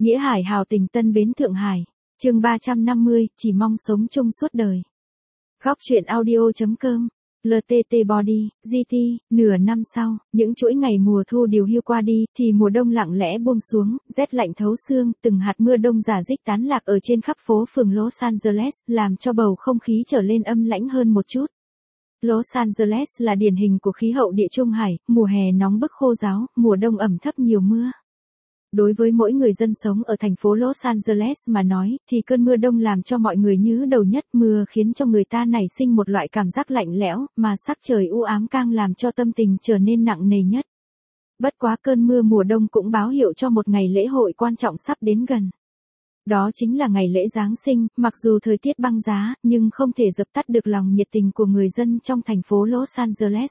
Nghĩa Hải hào tình Tân Bến Thượng Hải. Chương 350, chỉ mong sống chung suốt đời. Góc truyện audio.com. LTT Body, GT, nửa năm sau, những chuỗi ngày mùa thu điều hưu qua đi, thì mùa đông lặng lẽ buông xuống, rét lạnh thấu xương, từng hạt mưa đông rả rích tán lạc ở trên khắp phố phường Los Angeles, làm cho bầu không khí trở lên âm lãnh hơn một chút. Los Angeles là điển hình của khí hậu địa Trung Hải, mùa hè nóng bức khô ráo, mùa đông ẩm thấp nhiều mưa. Đối với mỗi người dân sống ở thành phố Los Angeles mà nói, thì cơn mưa đông làm cho mọi người nhức đầu nhất. Mưa khiến cho người ta nảy sinh một loại cảm giác lạnh lẽo, mà sắc trời u ám càng làm cho tâm tình trở nên nặng nề nhất. Bất quá cơn mưa mùa đông cũng báo hiệu cho một ngày lễ hội quan trọng sắp đến gần. Đó chính là ngày lễ Giáng sinh. Mặc dù thời tiết băng giá, nhưng không thể dập tắt được lòng nhiệt tình của người dân trong thành phố Los Angeles.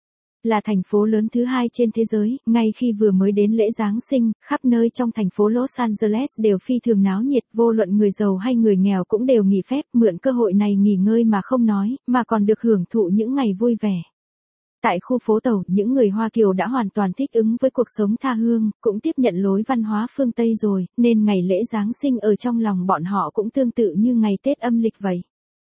Là thành phố lớn thứ hai trên thế giới, ngay khi vừa mới đến lễ Giáng sinh, khắp nơi trong thành phố Los Angeles đều phi thường náo nhiệt, vô luận người giàu hay người nghèo cũng đều nghỉ phép, mượn cơ hội này nghỉ ngơi mà không nói, mà còn được hưởng thụ những ngày vui vẻ. Tại khu phố Tàu, những người Hoa Kiều đã hoàn toàn thích ứng với cuộc sống tha hương, cũng tiếp nhận lối văn hóa phương Tây rồi, nên ngày lễ Giáng sinh ở trong lòng bọn họ cũng tương tự như ngày Tết âm lịch vậy.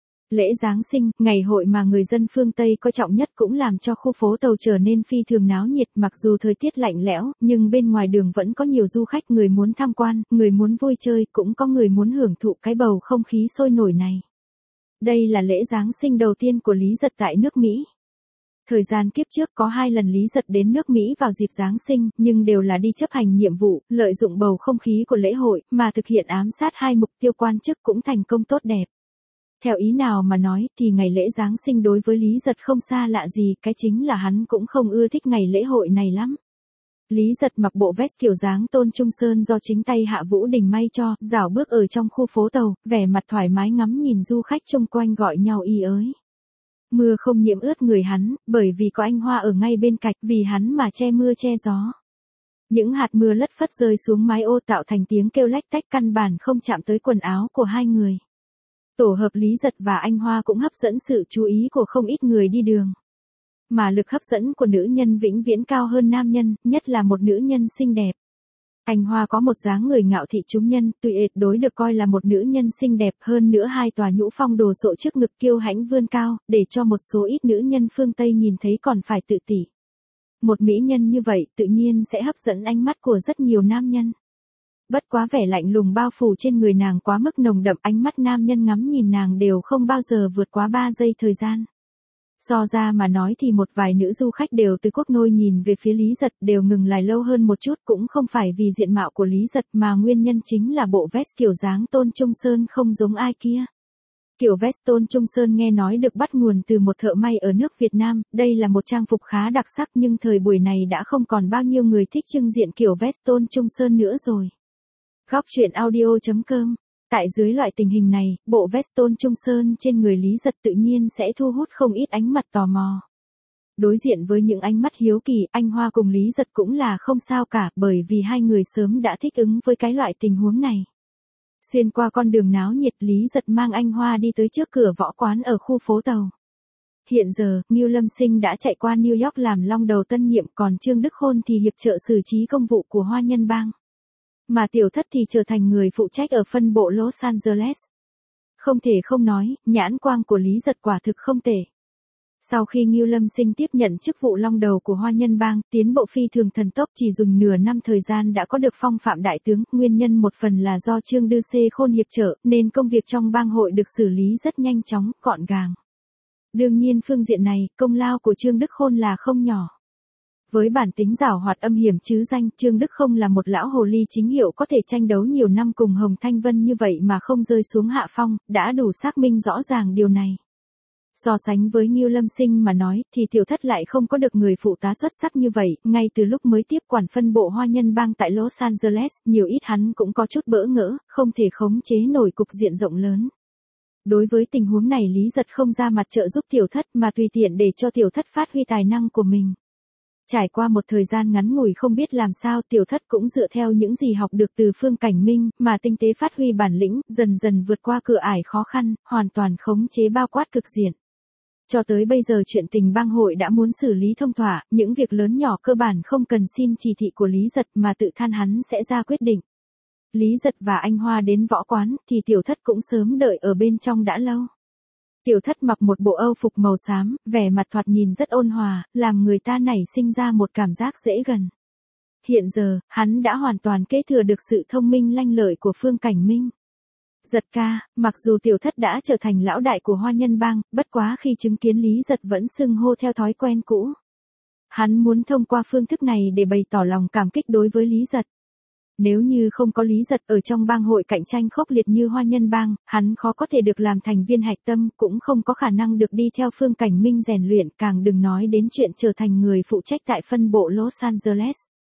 Lễ Giáng sinh, ngày hội mà người dân phương Tây coi trọng nhất cũng làm cho khu phố Tàu trở nên phi thường náo nhiệt. Mặc dù thời tiết lạnh lẽo, nhưng bên ngoài đường vẫn có nhiều du khách, người muốn tham quan, người muốn vui chơi, cũng có người muốn hưởng thụ cái bầu không khí sôi nổi này. Đây là lễ Giáng sinh đầu tiên của Lý Giật tại nước Mỹ. Thời gian kiếp trước có 2 lần Lý Giật đến nước Mỹ vào dịp Giáng sinh, nhưng đều là đi chấp hành nhiệm vụ, lợi dụng bầu không khí của lễ hội, mà thực hiện ám sát 2 mục tiêu quan chức cũng thành công tốt đẹp. Theo ý nào mà nói, thì ngày lễ Giáng sinh đối với Lý Giật không xa lạ gì, cái chính là hắn cũng không ưa thích ngày lễ hội này lắm. Lý Giật mặc bộ vest kiểu dáng Tôn Trung Sơn do chính tay Hạ Vũ Đình may cho, dạo bước ở trong khu phố Tàu, vẻ mặt thoải mái ngắm nhìn du khách chung quanh gọi nhau y ới. Mưa không nhiễm ướt người hắn, bởi vì có anh Hoa ở ngay bên cạnh, vì hắn mà che mưa che gió. Những hạt mưa lất phất rơi xuống mái ô tạo thành tiếng kêu lách tách, căn bản không chạm tới quần áo của hai người. Tổ hợp Lý Giật và anh Hoa cũng hấp dẫn sự chú ý của không ít người đi đường. Mà lực hấp dẫn của nữ nhân vĩnh viễn cao hơn nam nhân, nhất là một nữ nhân xinh đẹp. Anh Hoa có một dáng người ngạo thị chúng nhân, tuyệt đối được coi là một nữ nhân xinh đẹp, hơn nữa 2 tòa nhũ phong đồ sộ trước ngực kiêu hãnh vươn cao, để cho một số ít nữ nhân phương Tây nhìn thấy còn phải tự tỷ. Một mỹ nhân như vậy tự nhiên sẽ hấp dẫn ánh mắt của rất nhiều nam nhân. Bất quá vẻ lạnh lùng bao phủ trên người nàng quá mức nồng đậm, ánh mắt nam nhân ngắm nhìn nàng đều không bao giờ vượt quá 3 giây thời gian. So ra mà nói thì một vài nữ du khách đều từ quốc nội nhìn về phía Lý Giật đều ngừng lại lâu hơn một chút, cũng không phải vì diện mạo của Lý Giật mà nguyên nhân chính là bộ vest kiểu dáng Tôn Trung Sơn không giống ai kia. Kiểu vest Tôn Trung Sơn nghe nói được bắt nguồn từ một thợ may ở nước Việt Nam, đây là một trang phục khá đặc sắc, nhưng thời buổi này đã không còn bao nhiêu người thích trưng diện kiểu vest Tôn Trung Sơn nữa rồi. Góc truyện audio.com. Tại dưới loại tình hình này, bộ vest Tôn Trung Sơn trên người Lý Giật tự nhiên sẽ thu hút không ít ánh mắt tò mò. Đối diện với những ánh mắt hiếu kỳ, anh Hoa cùng Lý Giật cũng là không sao cả, bởi vì hai người sớm đã thích ứng với cái loại tình huống này. Xuyên qua con đường náo nhiệt, Lý Giật mang anh Hoa đi tới trước cửa võ quán ở khu phố Tàu. Hiện giờ, Ngưu Lâm Sinh đã chạy qua New York làm long đầu tân nhiệm, còn Trương Đức Khôn thì hiệp trợ xử trí công vụ của Hoa Nhân Bang. Mà Tiểu Thất thì trở thành người phụ trách ở phân bộ Los Angeles. Không thể không nói, nhãn quang của Lý Giật quả thực không tệ. Sau khi Ngưu Lâm Sinh tiếp nhận chức vụ long đầu của Hoa Nhân Bang, tiến bộ phi thường thần tốc, chỉ dùng nửa năm thời gian đã có được phong phạm đại tướng, nguyên nhân một phần là do Trương Đức Khôn hiệp trợ, nên công việc trong bang hội được xử lý rất nhanh chóng, gọn gàng. Đương nhiên phương diện này, công lao của Trương Đức Khôn là không nhỏ. Với bản tính giảo hoạt âm hiểm chứ danh, Trương Đức không là một lão hồ ly chính hiệu có thể tranh đấu nhiều năm cùng Hồng Thanh Vân như vậy mà không rơi xuống hạ phong, đã đủ xác minh rõ ràng điều này. So sánh với Ngưu Lâm Sinh mà nói, thì Tiểu Thất lại không có được người phụ tá xuất sắc như vậy, ngay từ lúc mới tiếp quản phân bộ Hoa Nhân Bang tại Los Angeles, nhiều ít hắn cũng có chút bỡ ngỡ, không thể khống chế nổi cục diện rộng lớn. Đối với tình huống này Lý Giật không ra mặt trợ giúp Tiểu Thất mà tùy tiện để cho Tiểu Thất phát huy tài năng của mình. Trải qua một thời gian ngắn ngủi không biết làm sao, Tiểu Thất cũng dựa theo những gì học được từ Phương Cảnh Minh, mà tinh tế phát huy bản lĩnh, dần dần vượt qua cửa ải khó khăn, hoàn toàn khống chế bao quát cực diện. Cho tới bây giờ chuyện tình bang hội đã muốn xử lý thông thỏa, những việc lớn nhỏ cơ bản không cần xin chỉ thị của Lý Giật mà tự than hắn sẽ ra quyết định. Lý Giật và anh Hoa đến võ quán thì Tiểu Thất cũng sớm đợi ở bên trong đã lâu. Tiểu Thất mặc một bộ âu phục màu xám, vẻ mặt thoạt nhìn rất ôn hòa, làm người ta nảy sinh ra một cảm giác dễ gần. Hiện giờ, hắn đã hoàn toàn kế thừa được sự thông minh lanh lợi của Phương Cảnh Minh. Giật ca, mặc dù Tiểu Thất đã trở thành lão đại của Hoa Nhân Bang, bất quá khi chứng kiến Lý Giật vẫn xưng hô theo thói quen cũ. Hắn muốn thông qua phương thức này để bày tỏ lòng cảm kích đối với Lý Giật. Nếu như không có Lý Giật ở trong bang hội cạnh tranh khốc liệt như Hoa Nhân Bang, hắn khó có thể được làm thành viên hạch tâm, cũng không có khả năng được đi theo Phương Cảnh Minh rèn luyện, càng đừng nói đến chuyện trở thành người phụ trách tại phân bộ Los Angeles.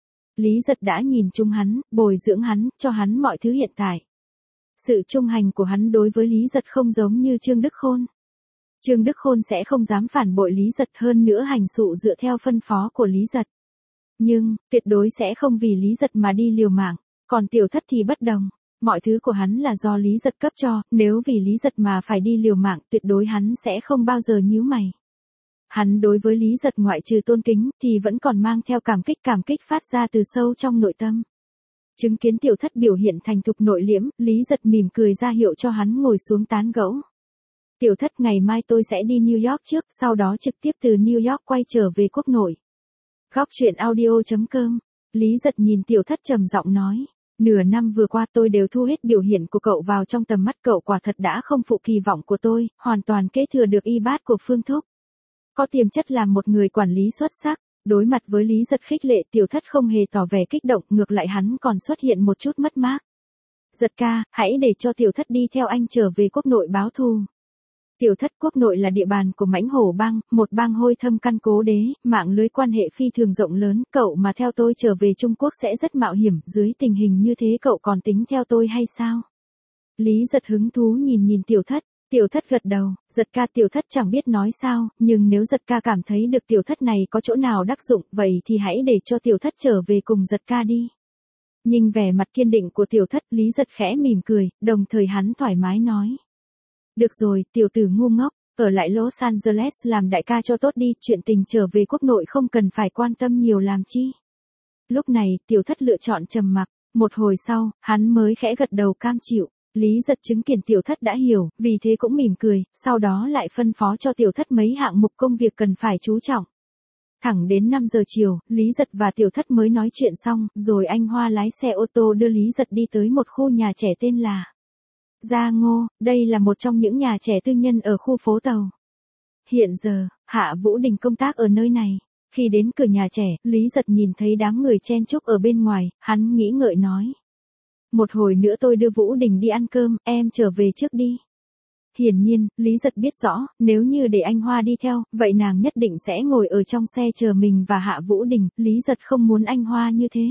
Lý Giật đã nhìn chung hắn, bồi dưỡng hắn, cho hắn mọi thứ hiện tại. Sự trung hành của hắn đối với Lý Giật không giống như Trương Đức Khôn. Trương Đức Khôn sẽ không dám phản bội Lý Giật, hơn nữa hành sự dựa theo phân phó của Lý Giật. Nhưng, tuyệt đối sẽ không vì Lý Giật mà đi liều mạng, còn Tiểu Thất thì bất đồng. Mọi thứ của hắn là do Lý Giật cấp cho, nếu vì Lý Giật mà phải đi liều mạng, tuyệt đối hắn sẽ không bao giờ nhíu mày. Hắn đối với Lý Giật ngoại trừ tôn kính, thì vẫn còn mang theo cảm kích phát ra từ sâu trong nội tâm. Chứng kiến Tiểu Thất biểu hiện thành thục nội liễm, Lý Giật mỉm cười ra hiệu cho hắn ngồi xuống tán gẫu. Tiểu Thất, ngày mai tôi sẽ đi New York trước, sau đó trực tiếp từ New York quay trở về quốc nội. Góc truyện audio.com. Lý Giật nhìn Tiểu Thất trầm giọng nói. Nửa năm vừa qua tôi đều thu hết biểu hiện của cậu vào trong tầm mắt, cậu quả thật đã không phụ kỳ vọng của tôi, hoàn toàn kế thừa được y bát của Phương Thúc. Có tiềm chất làm một người quản lý xuất sắc. Đối mặt với Lý Giật khích lệ, Tiểu Thất không hề tỏ vẻ kích động, ngược lại hắn còn xuất hiện một chút mất mát. Giật ca, hãy để cho Tiểu Thất đi theo anh trở về quốc nội báo thù. Tiểu Thất, quốc nội là địa bàn của Mãnh Hổ Bang, một bang hôi thâm căn cố đế, mạng lưới quan hệ phi thường rộng lớn, cậu mà theo tôi trở về Trung Quốc sẽ rất mạo hiểm, dưới tình hình như thế cậu còn tính theo tôi hay sao? Lý Giật hứng thú nhìn Tiểu Thất. Tiểu Thất gật đầu. Giật ca, Tiểu Thất chẳng biết nói sao, nhưng nếu Giật ca cảm thấy được Tiểu Thất này có chỗ nào đắc dụng, vậy thì hãy để cho Tiểu Thất trở về cùng Giật ca đi. Nhìn vẻ mặt kiên định của Tiểu Thất, Lý Giật khẽ mỉm cười, đồng thời hắn thoải mái nói. Được rồi, tiểu tử ngu ngốc, ở lại Los Angeles làm đại ca cho tốt đi, chuyện tình trở về quốc nội không cần phải quan tâm nhiều làm chi. Lúc này, Tiểu Thất lựa chọn trầm mặc, một hồi sau, hắn mới khẽ gật đầu cam chịu. Lý Giật chứng kiến Tiểu Thất đã hiểu, vì thế cũng mỉm cười, sau đó lại phân phó cho Tiểu Thất mấy hạng mục công việc cần phải chú trọng. Thẳng đến 5 giờ chiều, Lý Giật và Tiểu Thất mới nói chuyện xong, rồi anh Hoa lái xe ô tô đưa Lý Giật đi tới một khu nhà trẻ tên là Gia Ngô, đây là một trong những nhà trẻ tư nhân ở khu phố Tàu. Hiện giờ, Hạ Vũ Đình công tác ở nơi này. Khi đến cửa nhà trẻ, Lý Giật nhìn thấy đám người chen chúc ở bên ngoài, hắn nghĩ ngợi nói. Một hồi nữa tôi đưa Vũ Đình đi ăn cơm, em trở về trước đi. Hiển nhiên, Lý Giật biết rõ, nếu như để anh Hoa đi theo, vậy nàng nhất định sẽ ngồi ở trong xe chờ mình và Hạ Vũ Đình, Lý Giật không muốn anh Hoa như thế.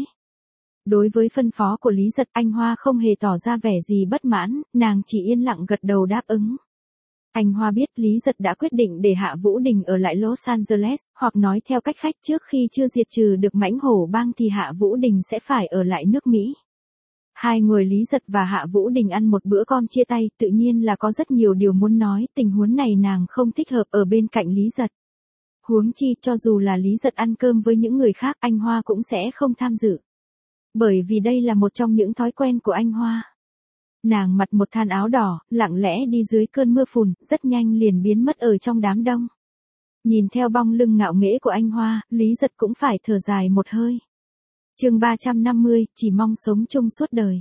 Đối với phân phó của Lý Giật, anh Hoa không hề tỏ ra vẻ gì bất mãn, nàng chỉ yên lặng gật đầu đáp ứng. Anh Hoa biết Lý Giật đã quyết định để Hạ Vũ Đình ở lại Los Angeles, hoặc nói theo cách khác, trước khi chưa diệt trừ được Mãnh Hổ Bang thì Hạ Vũ Đình sẽ phải ở lại nước Mỹ. Hai người Lý Giật và Hạ Vũ Đình ăn một bữa cơm chia tay, tự nhiên là có rất nhiều điều muốn nói, tình huống này nàng không thích hợp ở bên cạnh Lý Giật. Huống chi, cho dù là Lý Giật ăn cơm với những người khác, anh Hoa cũng sẽ không tham dự. Bởi vì đây là một trong những thói quen của anh Hoa. Nàng mặc một than áo đỏ, lặng lẽ đi dưới cơn mưa phùn, rất nhanh liền biến mất ở trong đám đông. Nhìn theo bóng lưng ngạo nghễ của anh Hoa, Lý Giật cũng phải thở dài một hơi. Chương 350, chỉ mong sống chung suốt đời.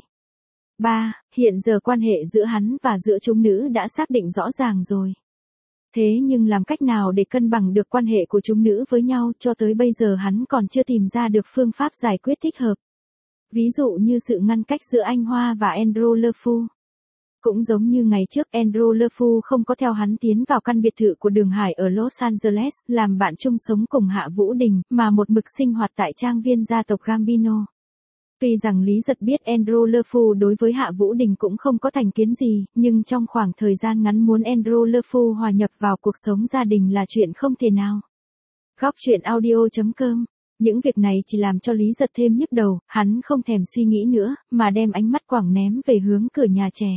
3. Hiện giờ quan hệ giữa hắn và giữa chúng nữ đã xác định rõ ràng rồi. Thế nhưng làm cách nào để cân bằng được quan hệ của chúng nữ với nhau, cho tới bây giờ hắn còn chưa tìm ra được phương pháp giải quyết thích hợp. Ví dụ như sự ngăn cách giữa anh Hoa và Andrew LeFou. Cũng giống như ngày trước, Andrew LeFou không có theo hắn tiến vào căn biệt thự của Đường Hải ở Los Angeles, làm bạn chung sống cùng Hạ Vũ Đình, mà một mực sinh hoạt tại trang viên gia tộc Gambino. Tuy rằng Lý Giật biết Andrew LeFou đối với Hạ Vũ Đình cũng không có thành kiến gì, nhưng trong khoảng thời gian ngắn muốn Andrew LeFou hòa nhập vào cuộc sống gia đình là chuyện không thể nào. Góc truyện audio.com. Những việc này chỉ làm cho Lý Giật thêm nhức đầu, hắn không thèm suy nghĩ nữa, mà đem ánh mắt quẳng ném về hướng cửa nhà trẻ.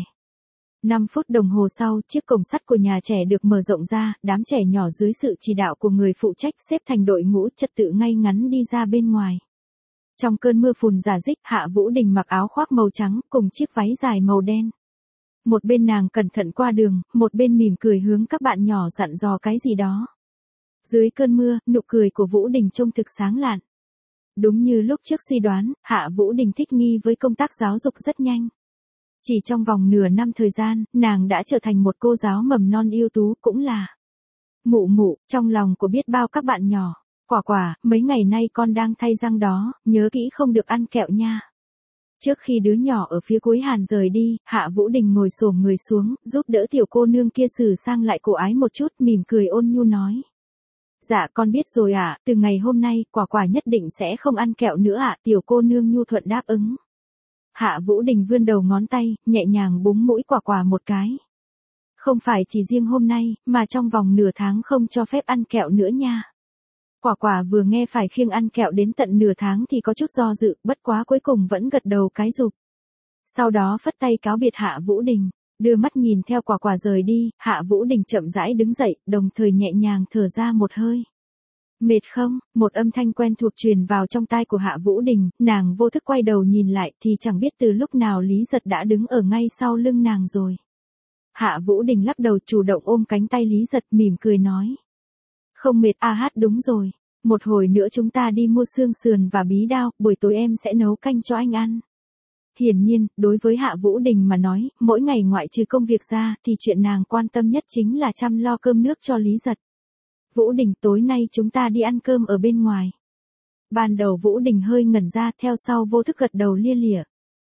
5 phút đồng hồ sau, chiếc cổng sắt của nhà trẻ được mở rộng ra, đám trẻ nhỏ dưới sự chỉ đạo của người phụ trách xếp thành đội ngũ trật tự ngay ngắn đi ra bên ngoài. Trong cơn mưa phùn rả rích, Hạ Vũ Đình mặc áo khoác màu trắng cùng chiếc váy dài màu đen. Một bên nàng cẩn thận qua đường, một bên mỉm cười hướng các bạn nhỏ dặn dò cái gì đó. Dưới cơn mưa, nụ cười của Vũ Đình trông thực sáng lạn. Đúng như lúc trước suy đoán, Hạ Vũ Đình thích nghi với công tác giáo dục rất nhanh. Chỉ trong vòng nửa năm thời gian, nàng đã trở thành một cô giáo mầm non ưu tú, cũng là mụ mụ trong lòng của biết bao các bạn nhỏ. Quả quả, mấy ngày nay con đang thay răng đó, nhớ kỹ không được ăn kẹo nha. Trước khi đứa nhỏ ở phía cuối hàn rời đi, Hạ Vũ Đình ngồi xổm người xuống, giúp đỡ tiểu cô nương kia sửa sang lại cổ áo một chút, mỉm cười ôn nhu nói. Dạ con biết rồi ạ, từ ngày hôm nay, quả quả nhất định sẽ không ăn kẹo nữa ạ, tiểu cô nương nhu thuận đáp ứng. Hạ Vũ Đình vươn đầu ngón tay, nhẹ nhàng búng mũi quả quả một cái. Không phải chỉ riêng hôm nay, mà trong vòng nửa tháng không cho phép ăn kẹo nữa nha. Quả quả vừa nghe phải khiêng ăn kẹo đến tận nửa tháng thì có chút do dự, bất quá cuối cùng vẫn gật đầu cái rụp. Sau đó phất tay cáo biệt Hạ Vũ Đình, đưa mắt nhìn theo quả quả rời đi, Hạ Vũ Đình chậm rãi đứng dậy, đồng thời nhẹ nhàng thở ra một hơi. Mệt không? Một âm thanh quen thuộc truyền vào trong tai của Hạ Vũ Đình, nàng vô thức quay đầu nhìn lại thì chẳng biết từ lúc nào Lý Giật đã đứng ở ngay sau lưng nàng rồi. Hạ Vũ Đình lắc đầu chủ động ôm cánh tay Lý Giật mỉm cười nói. Không mệt đúng rồi. Một hồi nữa chúng ta đi mua xương sườn và bí đao, buổi tối em sẽ nấu canh cho anh ăn. Hiển nhiên, đối với Hạ Vũ Đình mà nói, mỗi ngày ngoại trừ công việc ra thì chuyện nàng quan tâm nhất chính là chăm lo cơm nước cho Lý Giật. Vũ Đình, tối nay chúng ta đi ăn cơm ở bên ngoài. Ban đầu Vũ Đình hơi ngẩn ra, theo sau vô thức gật đầu lia lịa.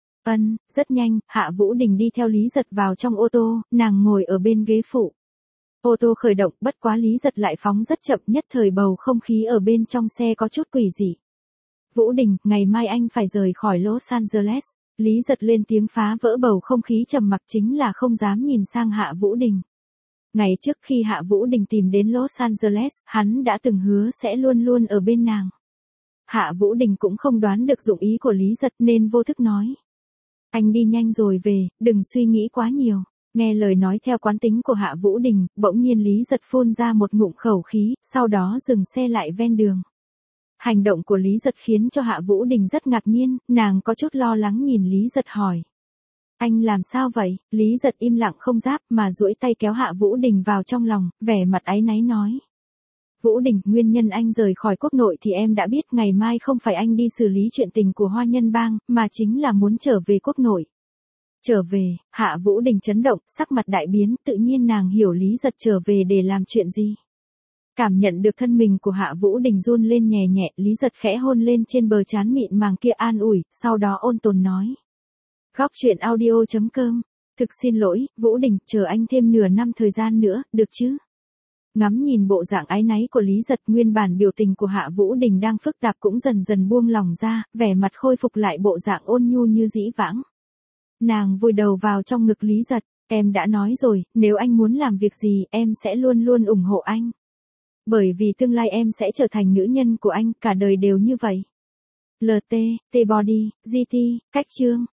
Rất nhanh, Hạ Vũ Đình đi theo Lý Giật vào trong ô tô, nàng ngồi ở bên ghế phụ. Ô tô khởi động, bất quá Lý Giật lại phóng rất chậm, nhất thời bầu không khí ở bên trong xe có chút quỷ dị. Vũ Đình, ngày mai anh phải rời khỏi Los Angeles. Lý Giật lên tiếng phá vỡ bầu không khí trầm mặc, chính là không dám nhìn sang Hạ Vũ Đình. Ngày trước khi Hạ Vũ Đình tìm đến Los Angeles, hắn đã từng hứa sẽ luôn luôn ở bên nàng. Hạ Vũ Đình cũng không đoán được dụng ý của Lý Giật nên vô thức nói. Anh đi nhanh rồi về, đừng suy nghĩ quá nhiều. Nghe lời nói theo quán tính của Hạ Vũ Đình, bỗng nhiên Lý Giật phun ra một ngụm khẩu khí, sau đó dừng xe lại ven đường. Hành động của Lý Giật khiến cho Hạ Vũ Đình rất ngạc nhiên, nàng có chút lo lắng nhìn Lý Giật hỏi. Anh làm sao vậy? Lý Giật im lặng không đáp mà duỗi tay kéo Hạ Vũ Đình vào trong lòng, vẻ mặt áy náy nói. Vũ Đình, nguyên nhân anh rời khỏi quốc nội thì em đã biết, ngày mai không phải anh đi xử lý chuyện tình của Hoa Nhân Bang, mà chính là muốn trở về quốc nội. Trở về, Hạ Vũ Đình chấn động, sắc mặt đại biến, tự nhiên nàng hiểu Lý Giật trở về để làm chuyện gì. Cảm nhận được thân mình của Hạ Vũ Đình run lên nhẹ nhẹ, Lý Giật khẽ hôn lên trên bờ trán mịn màng kia an ủi, sau đó ôn tồn nói. Góc truyện audio.com. Thực xin lỗi, Vũ Đình, chờ anh thêm nửa năm thời gian nữa, được chứ? Ngắm nhìn bộ dạng áy náy của Lý Giật, nguyên bản biểu tình của Hạ Vũ Đình đang phức tạp cũng dần dần buông lỏng ra, vẻ mặt khôi phục lại bộ dạng ôn nhu như dĩ vãng. Nàng vùi đầu vào trong ngực Lý Giật, em đã nói rồi, nếu anh muốn làm việc gì, em sẽ luôn luôn ủng hộ anh. Bởi vì tương lai em sẽ trở thành nữ nhân của anh, cả đời đều như vậy. LT, T-Body, GT, cách chương.